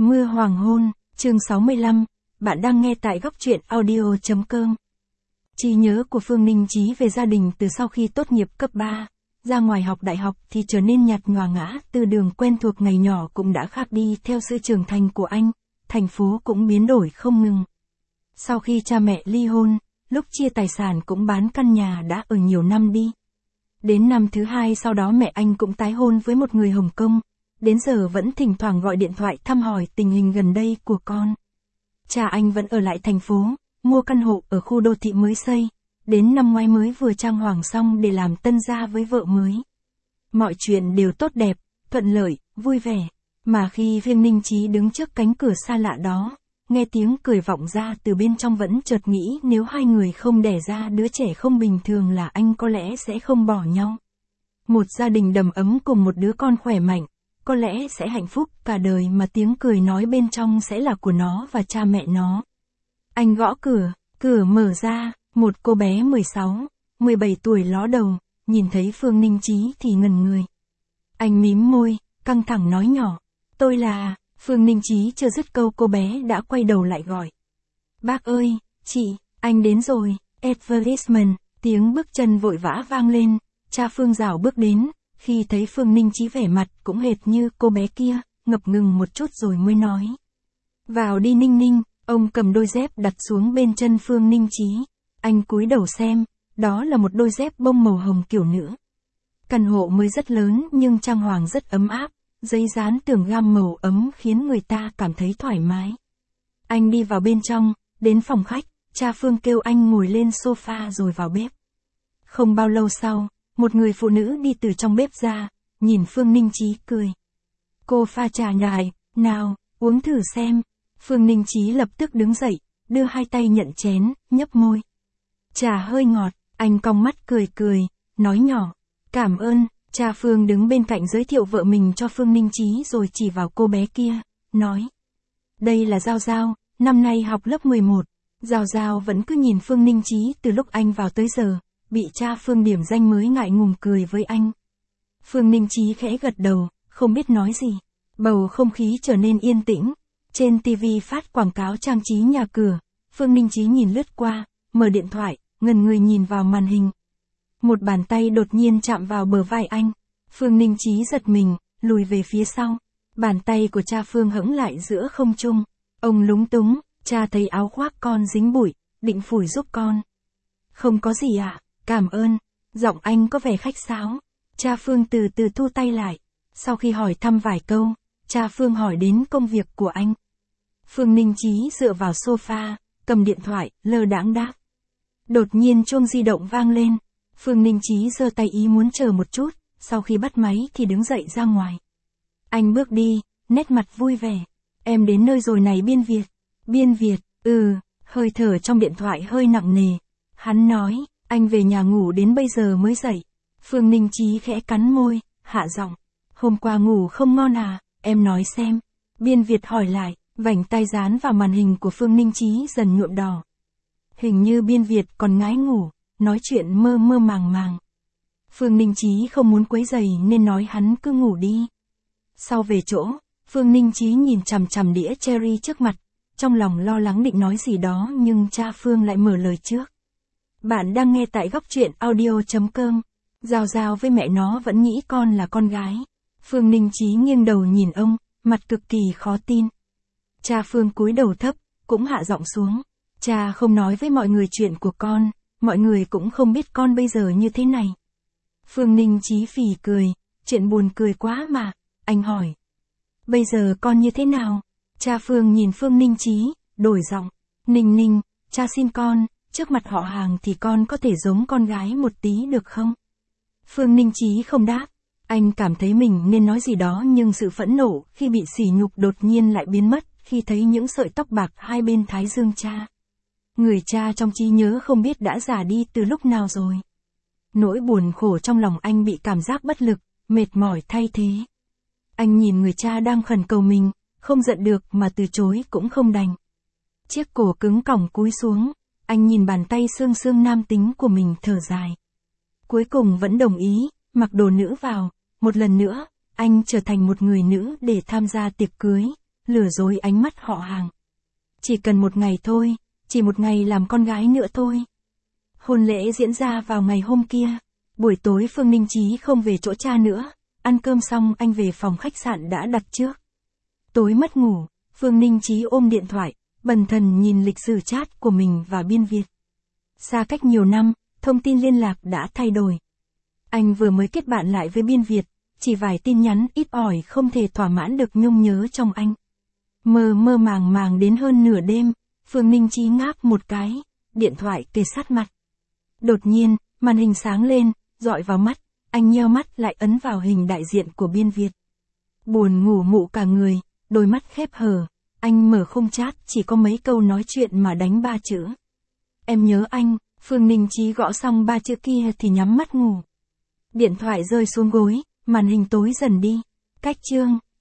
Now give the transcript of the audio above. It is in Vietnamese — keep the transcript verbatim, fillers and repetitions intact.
Mưa hoàng hôn, chương sáu mươi lăm, bạn đang nghe tại góc truyện audio chấm com. Trí nhớ của Phương Ninh Chí về gia đình từ sau khi tốt nghiệp cấp ba, ra ngoài học đại học thì trở nên nhạt nhòa ngã, từ đường quen thuộc ngày nhỏ cũng đã khác đi theo sự trưởng thành của anh, thành phố cũng biến đổi không ngừng. Sau khi cha mẹ ly hôn, lúc chia tài sản cũng bán căn nhà đã ở nhiều năm đi. Đến năm thứ hai sau đó mẹ anh cũng tái hôn với một người Hồng Kông. Đến giờ vẫn thỉnh thoảng gọi điện thoại thăm hỏi tình hình gần đây của con. Cha anh vẫn ở lại thành phố, mua căn hộ ở khu đô thị mới xây, đến năm ngoái mới vừa trang hoàng xong để làm tân gia với vợ mới. Mọi chuyện đều tốt đẹp, thuận lợi, vui vẻ, mà khi Phương Ninh Chí đứng trước cánh cửa xa lạ đó, nghe tiếng cười vọng ra từ bên trong vẫn chợt nghĩ nếu hai người không đẻ ra đứa trẻ không bình thường là anh có lẽ sẽ không bỏ nhau. Một gia đình đầm ấm cùng một đứa con khỏe mạnh, có lẽ sẽ hạnh phúc cả đời mà tiếng cười nói bên trong sẽ là của nó và cha mẹ nó. Anh gõ cửa, cửa mở ra, một cô bé mười sáu, mười bảy tuổi ló đầu, nhìn thấy Phương Ninh Chí thì ngẩn người. Anh mím môi, căng thẳng nói nhỏ, tôi là... Phương Ninh Chí chưa dứt câu cô bé đã quay đầu lại gọi. Bác ơi, chị, anh đến rồi, advertisement, tiếng bước chân vội vã vang lên, cha Phương rảo bước đến. Khi thấy Phương Ninh Chí vẻ mặt cũng hệt như cô bé kia, ngập ngừng một chút rồi mới nói. Vào đi Ninh Ninh, ông cầm đôi dép đặt xuống bên chân Phương Ninh Chí. Anh cúi đầu xem, đó là một đôi dép bông màu hồng kiểu nữ. Căn hộ mới rất lớn nhưng trang hoàng rất ấm áp, giấy dán tường gam màu ấm khiến người ta cảm thấy thoải mái. Anh đi vào bên trong, đến phòng khách, cha Phương kêu anh ngồi lên sofa rồi vào bếp. Không bao lâu sau, một người phụ nữ đi từ trong bếp ra, nhìn Phương Ninh Chí cười. Cô pha trà nhài, nào, uống thử xem. Phương Ninh Chí lập tức đứng dậy, đưa hai tay nhận chén, nhấp môi. Trà hơi ngọt, anh cong mắt cười cười, nói nhỏ. Cảm ơn, cha Phương đứng bên cạnh giới thiệu vợ mình cho Phương Ninh Chí rồi chỉ vào cô bé kia, nói. Đây là Giao Giao, năm nay học lớp mười một. Giao Giao vẫn cứ nhìn Phương Ninh Chí từ lúc anh vào tới giờ. Bị cha Phương điểm danh mới ngại ngùng cười với anh. Phương Ninh Chí khẽ gật đầu, không biết nói gì. Bầu không khí trở nên yên tĩnh. Trên tivi phát quảng cáo trang trí nhà cửa. Phương Ninh Chí nhìn lướt qua, mở điện thoại, ngần người nhìn vào màn hình. Một bàn tay đột nhiên chạm vào bờ vai anh. Phương Ninh Chí giật mình, lùi về phía sau. Bàn tay của cha Phương hững lại giữa không trung. Ông lúng túng, cha thấy áo khoác con dính bụi, định phủi giúp con. Không có gì ạ. À? Cảm ơn, giọng anh có vẻ khách sáo. Cha Phương từ từ thu tay lại. Sau khi hỏi thăm vài câu, cha Phương hỏi đến công việc của anh. Phương Ninh Chí dựa vào sofa, cầm điện thoại, lơ đãng đáp. Đột nhiên chuông di động vang lên. Phương Ninh Chí giơ tay ý muốn chờ một chút, sau khi bắt máy thì đứng dậy ra ngoài. Anh bước đi, nét mặt vui vẻ. Em đến nơi rồi này Biên Việt. Biên Việt, ừ, hơi thở trong điện thoại hơi nặng nề. Hắn nói. Anh về nhà ngủ đến bây giờ mới dậy. Phương Ninh Chí khẽ cắn môi, hạ giọng. Hôm qua ngủ không ngon à, em nói xem. Biên Việt hỏi lại, vành tay dán vào màn hình của Phương Ninh Chí dần nhuộm đỏ. Hình như Biên Việt còn ngái ngủ, nói chuyện mơ mơ màng màng. Phương Ninh Chí không muốn quấy rầy nên nói hắn cứ ngủ đi. Sau về chỗ, Phương Ninh Chí nhìn chằm chằm đĩa cherry trước mặt, trong lòng lo lắng định nói gì đó nhưng cha Phương lại mở lời trước. Bạn đang nghe tại góc truyện audio chấm com. Giao Giao với mẹ nó vẫn nghĩ con là con gái. Phương Ninh Chí nghiêng đầu nhìn ông, mặt cực kỳ khó tin. Cha Phương cúi đầu thấp, cũng hạ giọng xuống. Cha không nói với mọi người chuyện của con, mọi người cũng không biết con bây giờ như thế này. Phương Ninh Chí phì cười, chuyện buồn cười quá mà, anh hỏi. Bây giờ con như thế nào? Cha Phương nhìn Phương Ninh Chí, đổi giọng. Ninh Ninh, cha xin con. Trước mặt họ hàng thì con có thể giống con gái một tí được không? Phương Ninh Chí không đáp. Anh cảm thấy mình nên nói gì đó nhưng sự phẫn nộ khi bị sỉ nhục đột nhiên lại biến mất khi thấy những sợi tóc bạc hai bên thái dương cha. Người cha trong trí nhớ không biết đã già đi từ lúc nào rồi. Nỗi buồn khổ trong lòng anh bị cảm giác bất lực, mệt mỏi thay thế. Anh nhìn người cha đang khẩn cầu mình, không giận được mà từ chối cũng không đành. Chiếc cổ cứng còng cúi xuống. Anh nhìn bàn tay xương xương nam tính của mình thở dài. Cuối cùng vẫn đồng ý, mặc đồ nữ vào. Một lần nữa, anh trở thành một người nữ để tham gia tiệc cưới. lừa dối ánh mắt họ hàng. Chỉ cần một ngày thôi, chỉ một ngày làm con gái nữa thôi. Hôn lễ diễn ra vào ngày hôm kia. Buổi tối Phương Ninh Chí không về chỗ cha nữa, ăn cơm xong anh về phòng khách sạn đã đặt trước. Tối mất ngủ, Phương Ninh Chí ôm điện thoại, bần thần nhìn lịch sử chat của mình và Biên Việt. Xa cách nhiều năm, thông tin liên lạc đã thay đổi. Anh vừa mới kết bạn lại với Biên Việt, chỉ vài tin nhắn ít ỏi không thể thỏa mãn được nhung nhớ trong anh. Mơ mơ màng màng đến hơn nửa đêm, Phương Ninh Chí ngáp một cái, điện thoại kề sát mặt. Đột nhiên, màn hình sáng lên, dọi vào mắt, anh nheo mắt lại ấn vào hình đại diện của Biên Việt. Buồn ngủ mụ cả người, đôi mắt khép hờ, anh mở khung chat chỉ có mấy câu nói chuyện mà đánh ba chữ. Em nhớ anh. Phương Ninh Chí gõ xong ba chữ kia thì nhắm mắt ngủ. Điện thoại rơi xuống gối, màn hình tối dần đi. Cách chương